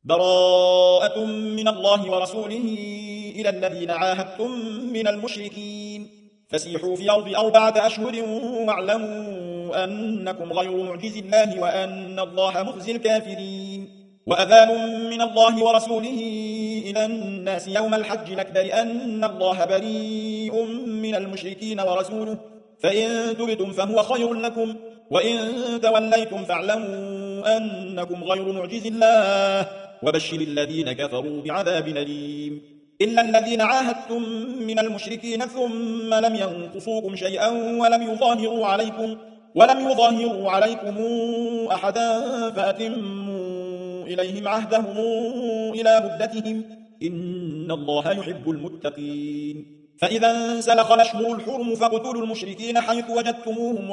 براءة من الله ورسوله إلى الذين عاهدتم من المشركين فسيحوا في الأرض 4 أشهر واعلموا أنكم غير معجز الله وأن الله مخزي الكافرين وأذان من الله ورسوله إلى الناس يوم الحج الأكبر أن الله بريء من المشركين ورسوله فإن تبتم فهو خير لكم وإن توليتم فاعلموا أنكم غير معجز الله وبشر الذين كفروا بعذاب أليم إلا الذين عاهدتم من المشركين ثم لم ينقصوكم شيئا ولم يظاهروا عليكم أحدا فأتموا إليهم عهدهم إلى مدتهم إن الله يحب المتقين فإذا انسلخ الأشهر الحرم فاقتلوا المشركين حيث وجدتموهم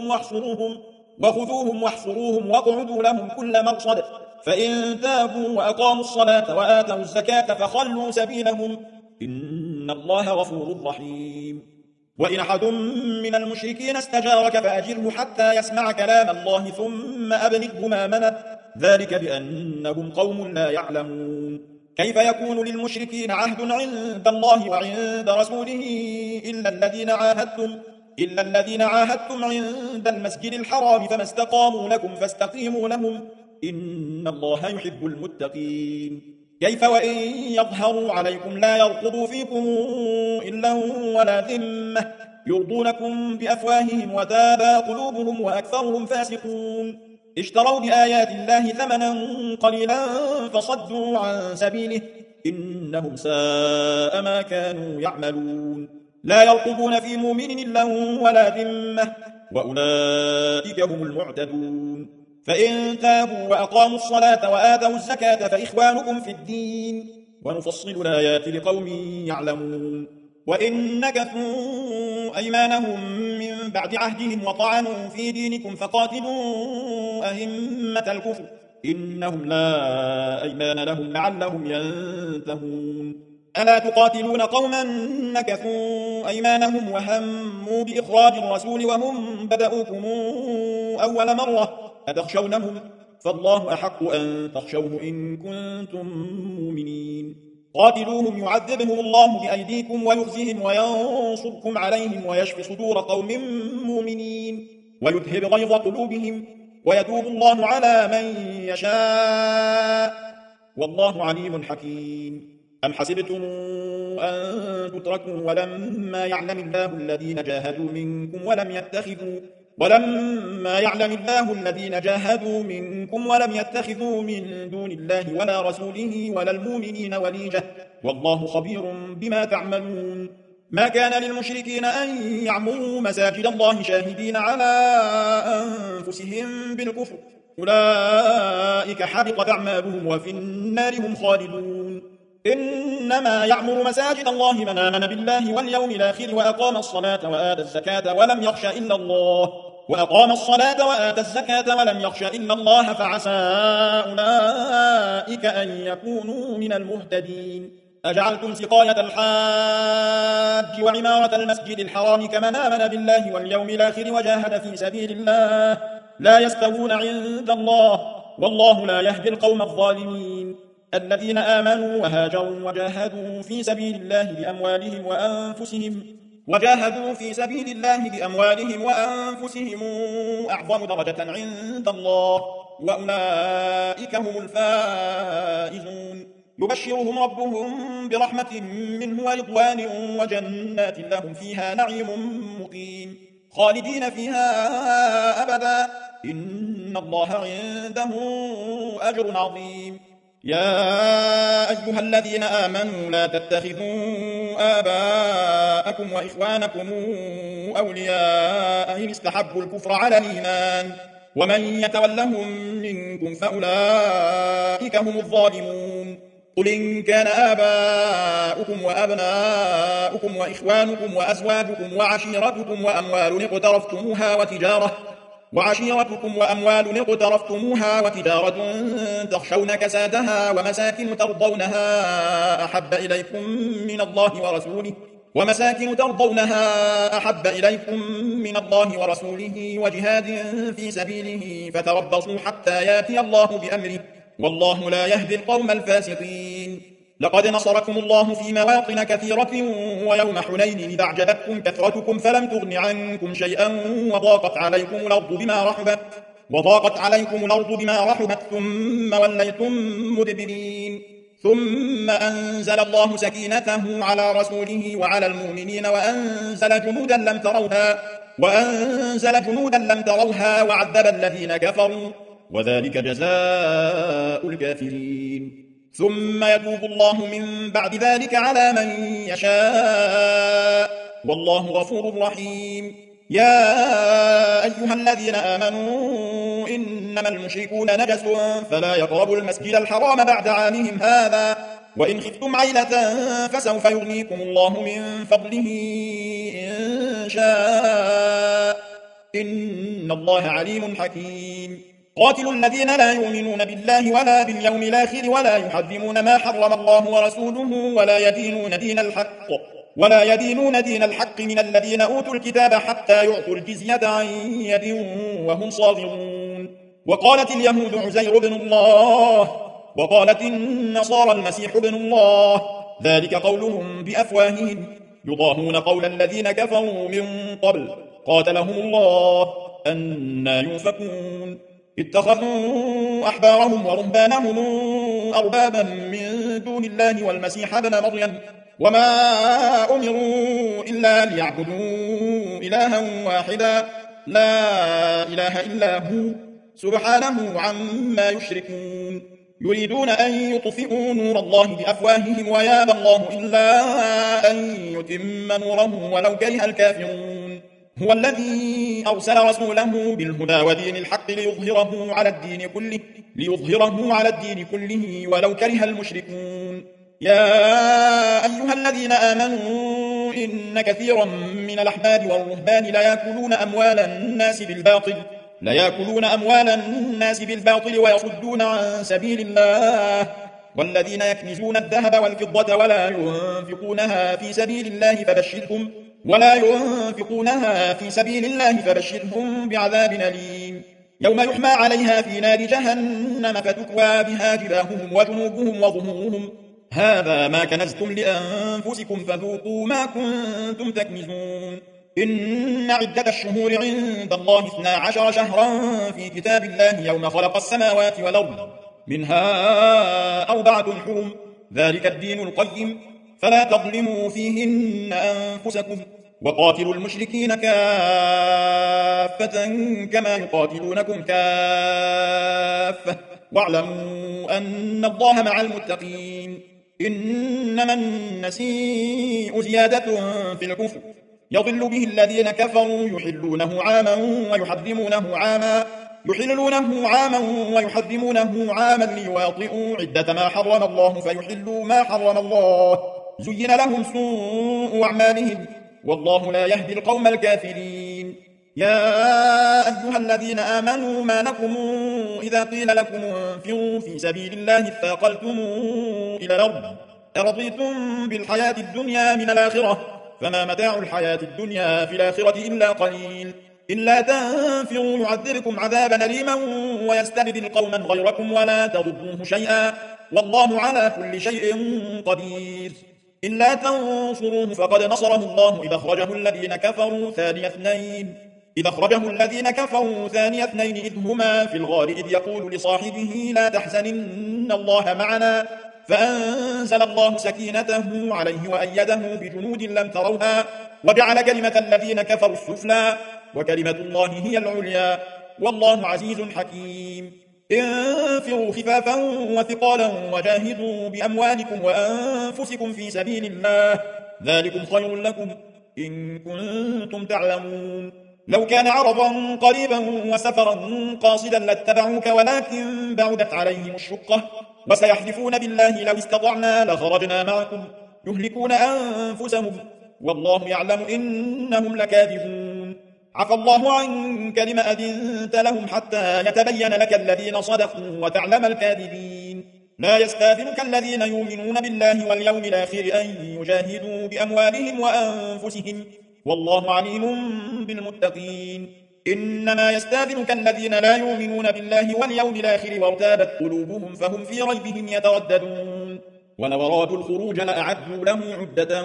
وخذوهم واحصروهم واقعدوا لهم كل مرصد فإن تابوا وأقاموا الصلاة وآتوا الزكاة فخلوا سبيلهم إن الله غفور رحيم وإن أحد من المشركين استجارك فأجره حتى يسمع كلام الله ثم أبلغه مأمنه ذلك بأنهم قوم لا يعلمون كيف يكون للمشركين عهد عند الله وعند رسوله إلا الذين عاهدتم عند المسجد الحرام فما استقاموا لكم فاستقيموا لهم إن الله يحب المتقين كيف وإن يظهروا عليكم لا يرقبوا فيكم إلا ولا ذمة يرضونكم بأفواههم وتابى قلوبهم وأكثرهم فاسقون اشتروا بآيات الله ثمنا قليلا فصدوا عن سبيله إنهم ساء ما كانوا يعملون لا يرقبون في مؤمن إلا ولا ذمة وأولئك هم المعتدون فإن تابوا وأقاموا الصلاة وآتوا الزكاة فإخوانكم في الدين ونفصل الآيات لقوم يعلمون وإن نكثوا أيمانهم من بعد عهدهم وطعنوا في دينكم فقاتلوا أئمة الكفر إنهم لا أيمان لهم لعلهم ينتهون ألا تقاتلون قوما نكثوا أيمانهم وهموا بإخراج الرسول وهم بدأوكم أول مرة أتخشونهم فالله أحق أن تخشوه إن كنتم مؤمنين قاتلوهم يعذبهم الله بأيديكم ويخزهم وينصركم عليهم ويشفي صدور قوم مؤمنين ويذهب غيظ قلوبهم ويتوب الله على من يشاء والله عليم حكيم أم حسبتم أن تتركوا ولما يعلم الله الذين جاهدوا منكم ولم يتخذوا من دون الله ولا رسوله ولا المؤمنين وليجة والله خبير بما تعملون ما كان للمشركين أن يعمروا مساجد الله شاهدين على أنفسهم بالكفر أولئك حبطت أعمالهم وفي النار هم خالدون إنما يعمر مساجد الله من آمن بالله واليوم الآخر وأقام الصلاة وآتى الزكاة ولم يخش إلا الله فعسى أولئك أن يكونوا من المهتدين أجعلتم سقاية الحاج وعمارة المسجد الحرام كمن آمن بالله واليوم الآخر وجاهد في سبيل الله لا يستوون عند الله والله لا يهدي القوم الظالمين الذين آمنوا وهاجروا وجاهدوا في سبيل الله بأموالهم وأنفسهم أعظم درجة عند الله وأولئك هم الفائزون يبشرهم ربهم برحمة منه ورضوان وجنات لهم فيها نعيم مقيم خالدين فيها أبدا إن الله عنده أجر عظيم يا أيها الذين آمنوا لا تتخذوا آباءكم وإخوانكم أولياء إن استحبوا الكفر على الإيمان ومن يتولهم منكم فأولئك هم الظالمون قل إن كان آباؤكم وأبناؤكم وإخوانكم وأزواجكم وعشيرتكم وأموال اقترفتموها وتجارة تخشون كسادها ومساكن ترضونها أحب إليكم من الله ورسوله وجهاد في سبيله فتربصوا حتى ياتي الله بأمره والله لا يهدي القوم الفاسقين. لقد نصركم الله في مواطن كثيرة ويوم حنين إذ أعجبتكم كثرتكم فلم تغن عنكم شيئا وضاقت عليكم الأرض بما رحبت ثم وليتم مدبرين. ثم أنزل الله سكينته على رسوله وعلى المؤمنين وأنزل جنودا لم تروها وعذب الذين كفروا وذلك جزاء الكافرين. ثم يتوب الله من بعد ذلك على من يشاء والله غفور رحيم. يا أيها الذين آمنوا إنما المشركون نجس فلا يقربوا المسجد الحرام بعد عامهم هذا وإن خفتم عيلة فسوف يغنيكم الله من فضله إن شاء إن الله عليم حكيم. قاتلوا الذين لا يؤمنون بالله ولا باليوم الآخر ولا يحرمون ما حرم الله ورسوله ولا يدينون دين الحق من الذين أوتوا الكتاب حتى يعطوا الجزية عن يد وهم صاغرون. وقالت اليهود عزير بن الله وقالت النصارى المسيح ابن الله ذلك قولهم بأفواههم يضاهون قول الذين كفروا من قبل قاتلهم الله أنى يؤفكون. اتخذوا أحبارهم ورهبانهم أربابا من دون الله والمسيح ابن مريم وما أمروا إلا ليعبدوا إلها واحدا لا إله إلا هو سبحانه عما يشركون. يريدون أن يطفئوا نور الله بأفواههم ويابى الله إلا أن يتم نوره ولو كره الكافرون. هو الذي أرسل رسوله بالهدى ودين الحق ليظهره على الدين كله ولو كره المشركون. يا أيها الذين آمنوا إن كثيرا من الأحبار والرهبان ليأكلون أموال الناس بالباطل ويصدون عن سبيل الله والذين يكنزون الذهب والفضة ولا ينفقونها في سبيل الله فبشرهم بعذاب أليم. يوم يحمى عليها في نار جهنم فتكوى بها جباههم وجنوبهم وظهورهم هذا ما كنزتم لأنفسكم فذوقوا ما كنتم تكنزون. إن عدة الشهور عند الله 12 شهرا في كتاب الله يوم خلق السماوات والأرض منها 4 حرم ذلك الدين القيم فلا تظلموا فيهن أنفسكم وقاتلوا المشركين كافة كما يقاتلونكم كافة واعلموا أن الله مع المتقين. إنما النسيء زيادة في الكفر يضل به الذين كفروا يحلونه عاما ويحرمونه عاما ليواطئوا عدة ما حرم الله فيحلوا ما حرم الله زين لهم سوء أعمالهم والله لا يهدي القوم الكافرين. يا أيها الذين آمنوا ما لكم إذا قيل لكم انفروا في سبيل الله اثاقلتم إلى الأرض أرضيتم بالحياة الدنيا من الآخرة فما متاع الحياة الدنيا في الآخرة إلا قليل. إلا تنفروا يعذبكم عذابا أليما ويستبدل قوما غيركم ولا تضروه شيئا والله على كل شيء قدير. إلا تنصروه فقد نصره الله إذ أخرجه الذين كفروا ثاني اثنين إذ هما في الغار إذ يقول لصاحبه لا تحزن إن الله معنا فأنزل الله سكينته عليه وأيده بجنود لم تروها وجعل كلمة الذين كفروا السفلى وكلمة الله هي العليا والله عزيز حكيم. انفروا خفافا وثقالا وجاهدوا بأموالكم وأنفسكم في سبيل الله ذلكم خير لكم إن كنتم تعلمون. لو كان عرضا قريبا وسفرا قاصدا لاتبعوك ولكن بعدت عليهم الشقة وسيحلفون بالله لو استطعنا لخرجنا معكم يهلكون أنفسهم والله يعلم إنهم لكاذبون. عفى الله عنك لما أذنت لهم حتى يتبين لك الذين صدقوا وتعلم الكاذبين. لا يستاذنك الذين يؤمنون بالله واليوم الآخر أن يجاهدوا بأموالهم وأنفسهم والله عليم بالمتقين. إنما يستاذنك الذين لا يؤمنون بالله واليوم الآخر وارتابت قلوبهم فهم في ريبهم يترددون ولو أرادوا الخروج لأعدوا له عدة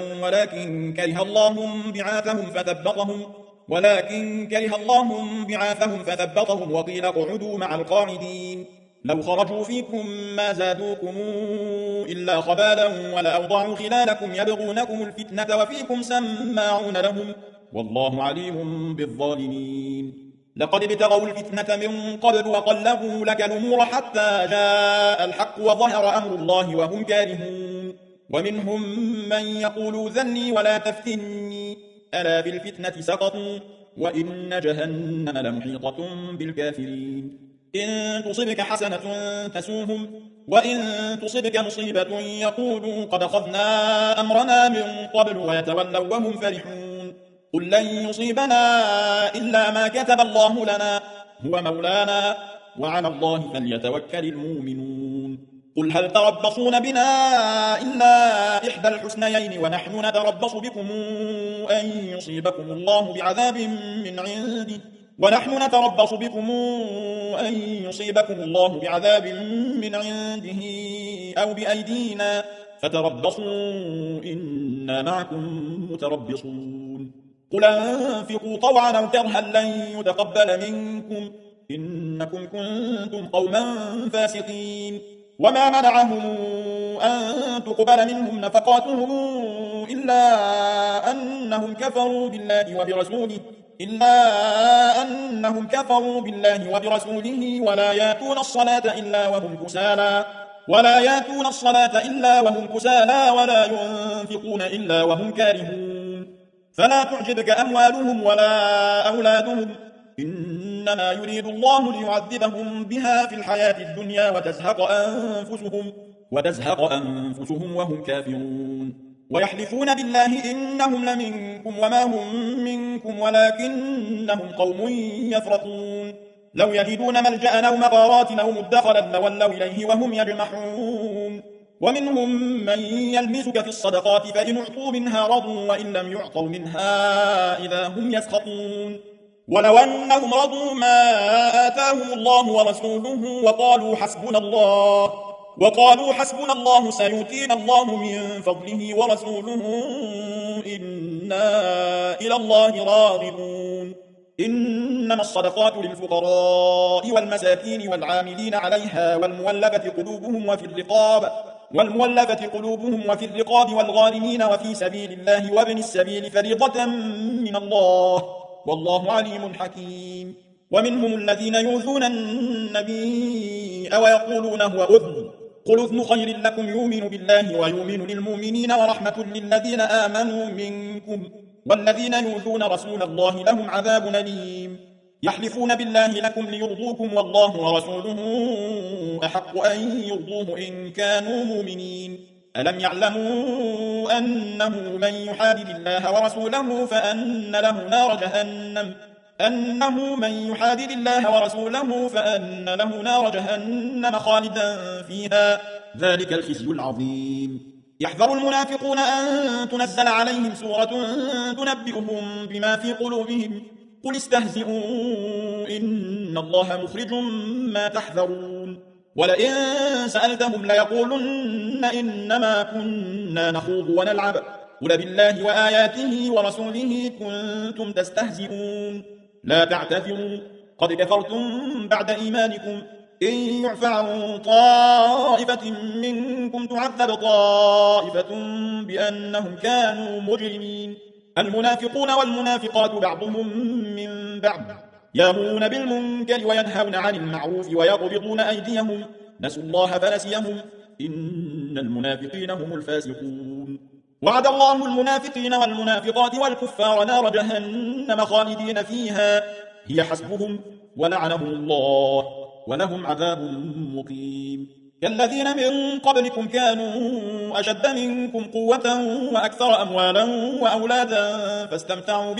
ولكن كره الله بعاثهم فثبطهم وقيل اقعدوا مع القاعدين لو خرجوا فيكم ما زادوكم إلا خبالا ولأوضعوا خلالكم يبغونكم الفتنة وفيكم سماعون لهم والله عليم بالظالمين لقد ابتغوا الفتنة من قبل وقلبوا لك الأمور حتى جاء الحق وظهر أمر الله وهم كارهون ومنهم من يقول ذلني ولا تفتني ألا بالفتنة سقطوا وإن جهنم لمحيطة بالكافرين إن تصبك حسنة تسوهم وإن تصبك مصيبة يقولوا قد أخذنا أمرنا من قبل ويتولوا وهم فرحون قل لن يصيبنا إلا ما كتب الله لنا هو مولانا وعلى الله فليتوكل المؤمنون قل هل تربصون بنا إلا إحدى الحسنيين ونحن نتربص بكم أن يصيبكم الله بعذاب من عنده أو بأيدينا فتربصوا إنا معكم متربصون قل أنفقوا طوعا أو كرها لن يتقبل منكم إنكم كنتم قوما فاسقين وما منعهم أن تقبل منهم نفقاتهم إلا أنهم كفروا بالله وبرسوله ولا ياتون الصلاة إلا وهم كسالى ولا ينفقون إلا وهم كارهون فلا تعجبك أموالهم ولا أولادهم إنما يريد الله ليعذبهم بها في الحياة الدنيا وتزهق أنفسهم وهم كافرون ويحلفون بالله إنهم لمنكم وما هم منكم ولكنهم قوم يفرقون لو يجدون ملجأ أو مغارات أو مدخلا لولوا إليه وهم يجمحون ومنهم من يلمسك في الصدقات فإن اعطوا منها رضوا وإن لم يعطوا منها إذا هم يسخطون ولو أنهم رضوا ما آتاهم الله ورسوله وقالوا حسبنا الله سيؤتينا الله من فضله ورسوله إنا إلى الله راغبون إنما الصدقات للفقراء والمساكين والعاملين عليها والمولفة قلوبهم وفي الرقاب والغارمين وفي سبيل الله وابن السبيل فريضة من الله والله عليم حكيم ومنهم الذين يؤذون النبي ويقولون هو أذن قل أذن خير لكم يؤمن بالله ويؤمن للمؤمنين ورحمة للذين آمنوا منكم والذين يؤذون رسول الله لهم عذاب أليم يحلفون بالله لكم ليرضوكم والله ورسوله أحق أن يرضوه إن كانوا مؤمنين ألم يعلموا أنه من يحادد الله ورسوله فأن له نار جهنم خالدا فيها ذلك الخزي العظيم يحذر المنافقون أن تنزل عليهم سورة تنبئهم بما في قلوبهم قل استهزئوا إن الله مخرج ما تحذرون ولئن سألتهم ليقولن إنما كنا نخوض ونلعب قل بالله وآياته ورسوله كنتم تستهزئون لا تعتذروا قد كفرتم بعد إيمانكم إن يعفى عن طائفة منكم تعذب طائفة بأنهم كانوا مجرمين المنافقون والمنافقات بعضهم من بعض يأمرون بالمنكر وينهون عن المعروف ويقبضون أيديهم نسوا الله فنسيهم إن المنافقين هم الفاسقون وعد الله المنافقين والمنافقات والكفار نار جهنم خالدين فيها هي حسبهم ولعنهم الله ولهم عذاب مقيم كالذين من قبلكم كانوا أشد منكم قوة وأكثر أموالا وأولادا فاستمتعوا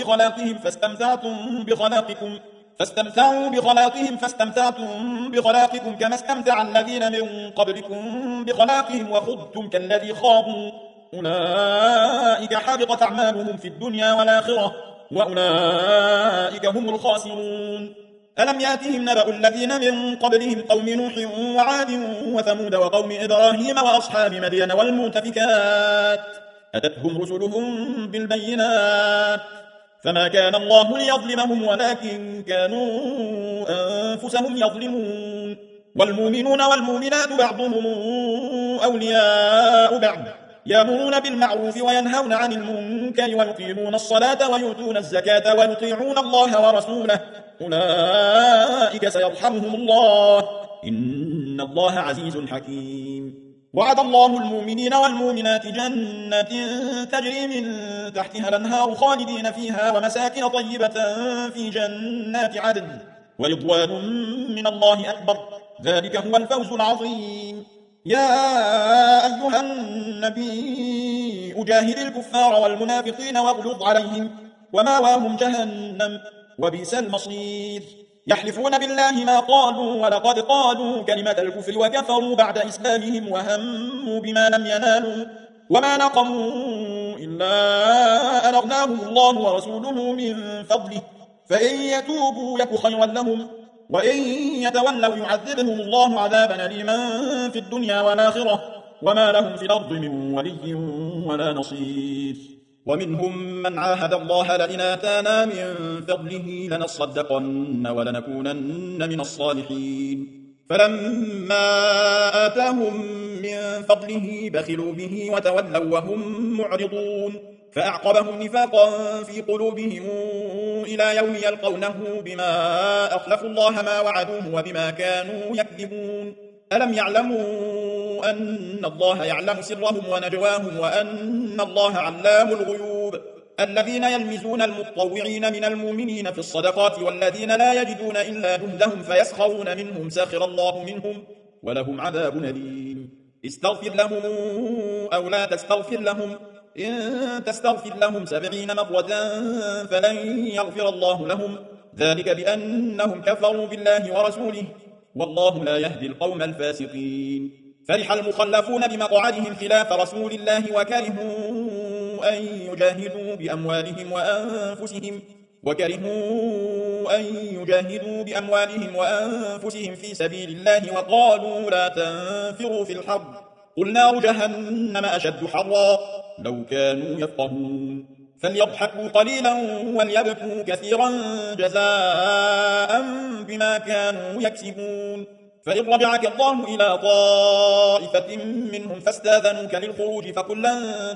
بخلاقهم كما استمتع الذين من قبلكم بخلاقهم وخضتم كالذي خاضوا أولئك حبطت أعمالهم في الدنيا والآخرة وأولئك هم الخاسرون. ألم يأتهم نبأ الذين من قبلهم قوم نوح وعاد وثمود وقوم إبراهيم وأصحاب مدين والمؤتفكات أتتهم رسلهم بالبينات فما كان الله ليظلمهم ولكن كانوا أنفسهم يظلمون. والمؤمنون والمؤمنات بعضهم أولياء بعض يأمرون بالمعروف وينهون عن المنكر ويقيمون الصلاة ويؤتون الزكاة ويطيعون الله ورسوله أولئك سيرحمهم الله إن الله عزيز حكيم. وعد الله المؤمنين والمؤمنات جنات تجري من تحتها الأنهار خالدين فيها ومساكن طيبة في جنات عدن ورضوان من الله أكبر ذلك هو الفوز العظيم. يا أيها النبي أجاهد الكفار والمنافقين واغلظ عليهم وماواهم جهنم وبئس المصير. يحلفون بالله ما قالوا ولقد قالوا كلمة الكفر وكفروا بعد إسلامهم وهموا بما لم ينالوا وما نقموا إلا أن أغناهم الله ورسوله من فضله فإن يتوبوا يك خيرا لهم وإن يتولوا يعذبهم الله عذابا أليما في الدنيا والآخرة وما لهم في الأرض من ولي ولا نصير. ومنهم من عاهد الله لئن آتانا من فضله لنصدقن ولنكونن من الصالحين فلما آتاهم من فضله بخلوا به وتولوا وهم معرضون فأعقبهم نفاقا في قلوبهم إلى يوم يلقونه بما أخلفوا الله ما وعدوه وبما كانوا يكذبون. ألم يعلموا أن الله يعلم سرهم ونجواهم وأن الله علام الغيوب. الذين يلمزون المتطوعين من المؤمنين في الصدقات والذين لا يجدون إلا جهدهم فيسخرون منهم سخر الله منهم ولهم عذاب أليم. استغفر لهم أو لا تستغفر لهم إن تستغفر لهم 70 مرة فلن يغفر الله لهم ذلك بأنهم كفروا بالله ورسوله والله لا يهدي القوم الفاسقين. فرح المخلفون بمقعدهم خلاف رسول الله وكرهوا أن يجاهدوا بأموالهم وأنفسهم في سبيل الله وقالوا لا تنفروا في الحرب قل نار جهنم أشد حرا لو كانوا يفقهون. فليضحكوا قليلا وليبكوا كثيرا جزاء بما كانوا يكسبون. فإن رجعك الله إلى طائفة منهم فاستاذنوك للخروج فقل لن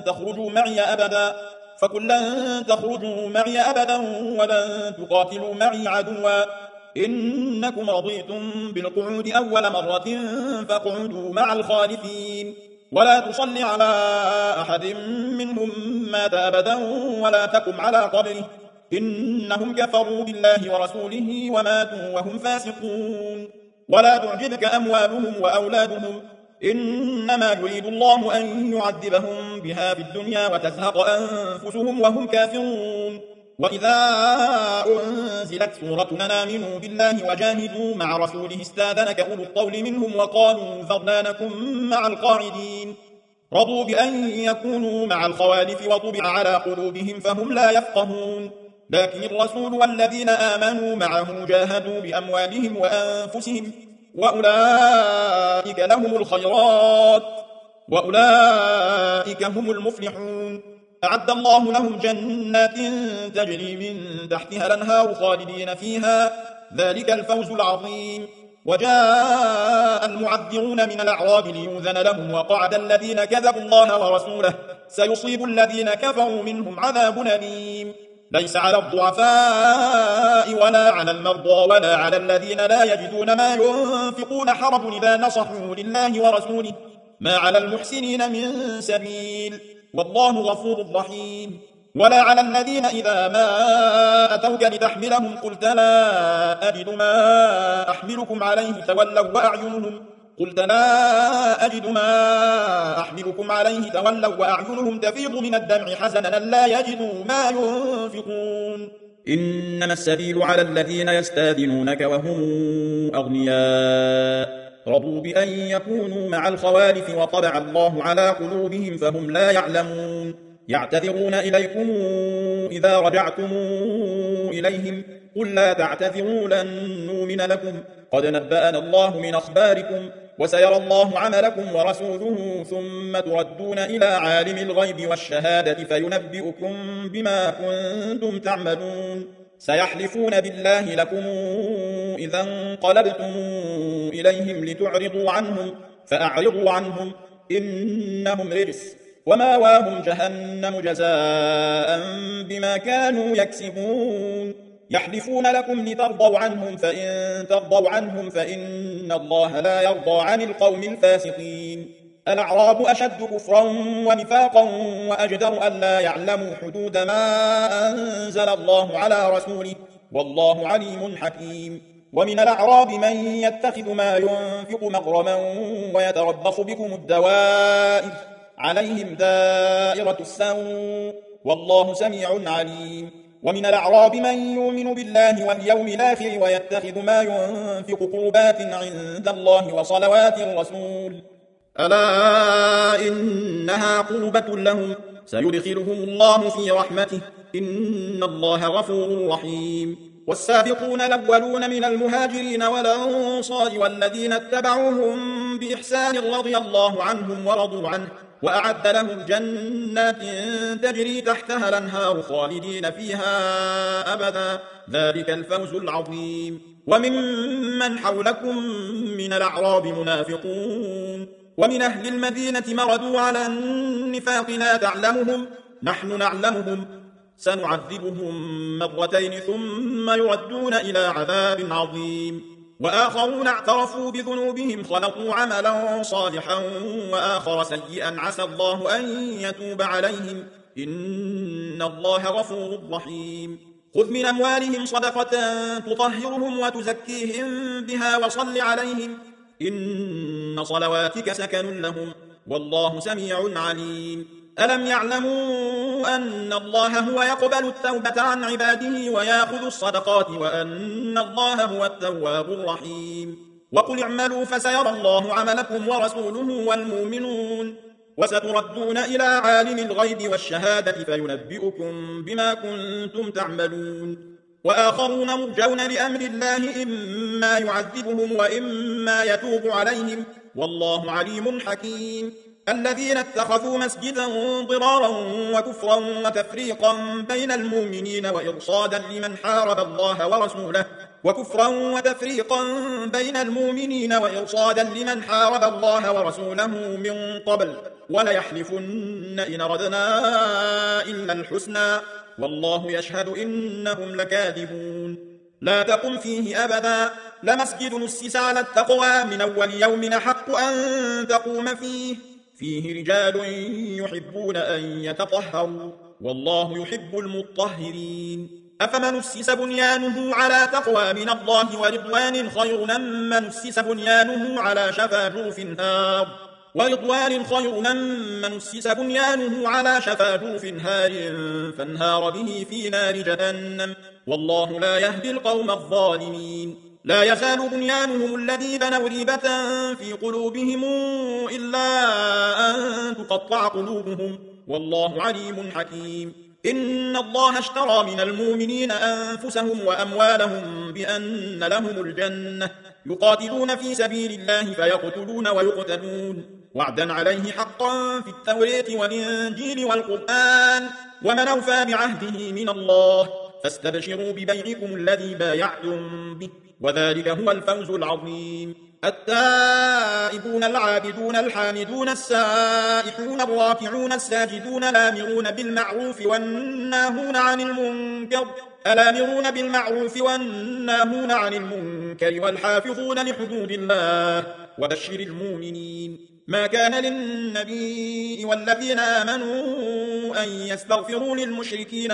تخرجوا معي أبدا ولن تقاتلوا معي عدوا إنكم رضيتم بالقعود أول مرة فاقعدوا مع الخالفين ولا تصل على أحد منهم مات أبدا ولا تقم على قبره إنهم كفروا بالله ورسوله وماتوا وهم فاسقون. ولا تعجبك أموالهم وأولادهم إنما يريد الله أن يعذبهم بها في الدنيا وتزهق أنفسهم وهم كافرون. وإذا أنزلت سورة أن آمنوا بالله وجاهدوا مع رسوله استاذنك أولو الطول منهم وقالوا ذرنا نكن مع القاعدين رضوا بأن يكونوا مع الخوالف وطبع على قلوبهم فهم لا يفقهون. لكن الرسول والذين آمنوا معه جاهدوا بأموالهم وأنفسهم وأولئك لهم الخيرات وأولئك هم المفلحون. أعد الله لهم جنات تجري من تحتها الأنهار خالدين فيها ذلك الفوز العظيم. وجاء المعذرون من الأعراب ليؤذن لهم وقعد الذين كذبوا الله ورسوله سيصيب الذين كفروا منهم عذاب أليم. ليس على الضعفاء ولا على المرضى ولا على الذين لا يجدون ما ينفقون حرج إذا نصحوا لله ورسوله ما على المحسنين من سبيل والله غفور رحيم. ولا على الذين إذا ما أتوك لتحملهم قلت لا أجد ما أحملكم عليه تولوا وأعينهم تفيض من الدمع حزنا لا يجدوا ما ينفقون. إنما السبيل على الذين يستاذنونك وهم أغنياء رضوا بأن يكونوا مع الخوالف وطبع الله على قلوبهم فهم لا يعلمون. يعتذرون إليكم إذا رجعتم إليهم قل لا تعتذروا لن نؤمن لكم قد نبأنا الله من أخباركم وسيرى الله عملكم ورسوله ثم تردون إلى عالم الغيب والشهادة فينبئكم بما كنتم تعملون سيحلفون بالله لكم إذا انقلبتم إليهم لتعرضوا عنهم فأعرضوا عنهم إنهم رجس وماواهم جهنم جزاء بما كانوا يكسبون يحلفون لكم لترضوا عنهم فإن ترضوا عنهم فإن الله لا يرضى عن القوم الفاسقين الأعراب أشد كفرا ونفاقا وأجدر ألا يعلموا حدود ما أنزل الله على رسوله والله عليم حكيم ومن الأعراب من يتخذ ما ينفق مغرما ويتربص بكم الدوائر عليهم دائرة السوء والله سميع عليم ومن الأعراب من يؤمن بالله واليوم الآخر ويتخذ ما ينفق قربات عند الله وصلوات الرسول ألا إنها قربة لهم سيدخلهم الله في رحمته إن الله غفور رحيم والسابقون الأولون من المهاجرين والأنصار والذين اتبعوهم بإحسان رضي الله عنهم ورضوا عنه وأعد لهم جنات تجري تحتها الأنهار خالدين فيها أبدا ذلك الفوز العظيم وممن حولكم من الأعراب منافقون ومن أهل المدينة مردوا على النفاق لا تعلمهم نحن نعلمهم سنعذبهم مرتين ثم يردون إلى عذاب عظيم وآخرون اعترفوا بذنوبهم خلقوا عملا صالحا وآخر سيئا عسى الله أن يتوب عليهم إن الله غفور رحيم خذ من أموالهم صدقة تطهرهم وتزكيهم بها وصل عليهم إن صلواتك سكن لهم والله سميع عليم ألم يعلموا أن الله هو يقبل التوبة عن عباده ويأخذ الصدقات وأن الله هو التواب الرحيم وقل اعملوا فسيرى الله عملكم ورسوله والمؤمنون وستردون إلى عالم الغيب والشهادة فينبئكم بما كنتم تعملون وآخرون مرجون لأمر الله إما يعذبهم وإما يتوب عليهم والله عليم حكيم الذين اتخذوا مسجدا ضرارا وكفرا وتفريقا بين المؤمنين وإرصادا لمن حارب الله ورسوله من قبل وليحلفن إن أردنا إلا الحسنى والله يشهد إنهم لكاذبون لا تقم فيه أبدا لمسجد نسس على التقوى من أول يوم أحق أن تقوم فيه رجال يحبون أن يتطهروا والله يحب المطهرين أفمن أسس بنيانه على تقوى من الله ورضوان خير أم من أسس بنيانه على شفا جرف هار فانهار به في نار جهنم والله لا يهدي القوم الظالمين لا يزال بنيانهم الذي بنوا ريبة في قلوبهم إلا أن تقطع قلوبهم والله عليم حكيم إن الله اشترى من المؤمنين أنفسهم وأموالهم بأن لهم الجنة يقاتلون في سبيل الله فيقتلون ويقتلون وعدا عليه حقا في التوراة والإنجيل والقرآن ومن أوفى بعهده من الله فاستبشروا ببيعكم الذي بايعتم به وذلك هو الفوز العظيم التائبون العابدون الحامدون السائحون الراكعون الساجدون الآمرون بالمعروف والناهون عن المنكر والحافظون لحدود الله وبشر المؤمنين ما كان للنبي والذين آمنوا أن يستغفروا للمشركين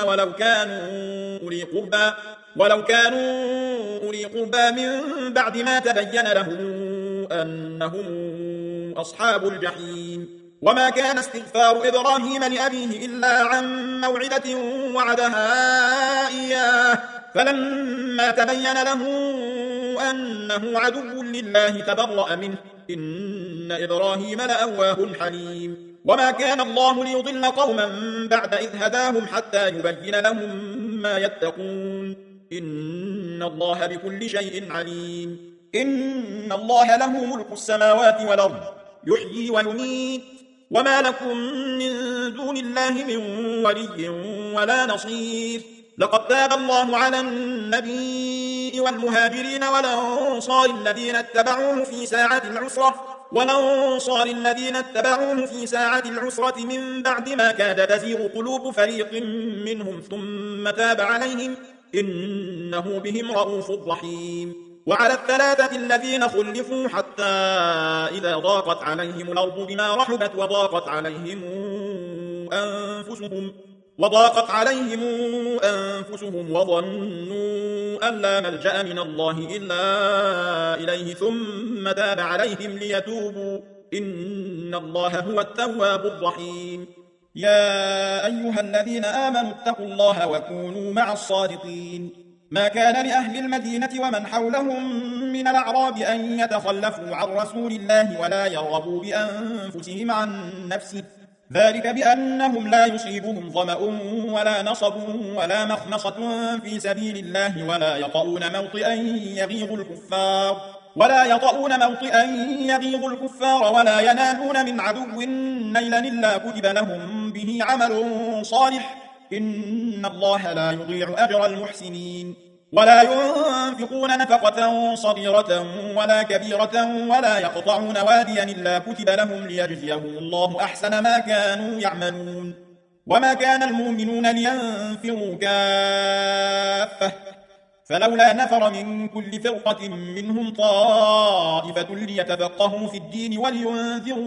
ولو كانوا أولي قربى من بعد ما تبين لهم أنهم أصحاب الجحيم وما كان استغفار إبراهيم لأبيه إلا عن موعدة وعدها إياه فلما تبين له أنه عدو لله تبرأ منه إن إبراهيم لأواه حليم وما كان الله ليضل قوما بعد إذ هداهم حتى يبين لهم ما يتقون إن الله بكل شيء عليم إن الله له ملك السماوات والأرض يحيي ويميت وما لكم من دون الله من ولي ولا نصير لقد تاب الله على النبي والمهاجرين والأنصار الذين اتبعوه في ساعة العسرة من بعد ما كاد تزيغ قلوب فريق منهم ثم تاب عليهم إنه بهم رءوف رحيم وعلى الثلاثة الذين خلفوا حتى إذا ضاقت عليهم الأرض بما رحبت وضاقت عليهم أنفسهم وظنوا أن لا ملجأ من الله إلا إليه ثم تاب عليهم ليتوبوا إن الله هو التواب الرحيم يا أيها الذين آمنوا اتقوا الله وكونوا مع الصادقين ما كان لأهل المدينة ومن حولهم من الأعراب أن يتخلفوا عن رسول الله ولا يرغبوا بأنفسهم عن نفسه ذلك بأنهم لا يصيبهم ظمأ ولا نصب ولا مخمصة في سبيل الله ولا يطؤون موطئا يغيظ الكفار ولا ينالون من عدو نيلا إلا كتب لهم به عمل صالح إن الله لا يضيع أجر المحسنين ولا ينفقون نفقة صغيرة ولا كبيرة ولا يقطعون واديا إلا كتب لهم ليجزيهم الله أحسن ما كانوا يعملون وما كان المؤمنون لينفروا كافة فلولا نفر من كل فرقة منهم طائفة ليتفقهوا في الدين ولينذروا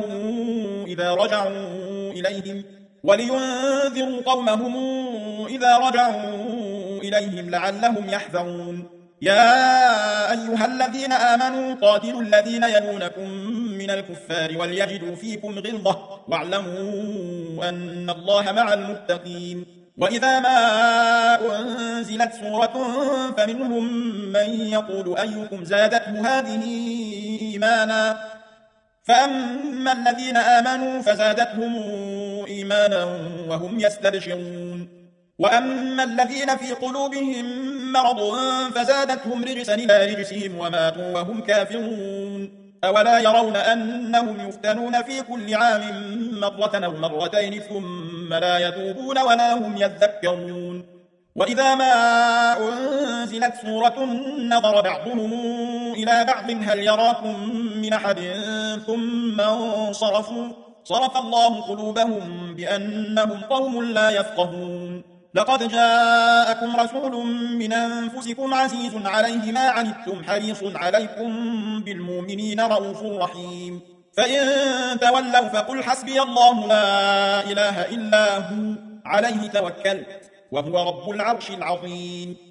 قومهم إذا رجعوا إليهم لعلهم يحذرون يا أيها الذين آمنوا قاتلوا الذين يلونكم من الكفار وليجدوا فيكم غلظة واعلموا أن الله مع المتقين وإذا ما أنزلت سورة فمنهم من يقول أيكم زادته هذه إيمانا فأما الذين آمنوا فزادتهم إيمانا وهم يستبشرون وأما الذين في قلوبهم مرض فزادتهم رجسا إلى رجسهم وماتوا وهم كافرون أولا يرون أنهم يفتنون في كل عام مرة أو مرتين ثم لا يتوبون ولا هم يذكرون وإذا ما أنزلت سورة نظر بعضهم إلى بعض هل يراكم من أحد ثم انصرفوا صرف الله قلوبهم بأنهم قوم لا يفقهون لقد جاءكم رسول من أنفسكم عزيز عليه ما عنتم حريص عليكم بالمؤمنين رؤوف رحيم فإن تولوا فقل حسبي الله لا إله إلا هو عليه توكلت وهو رب العرش العظيم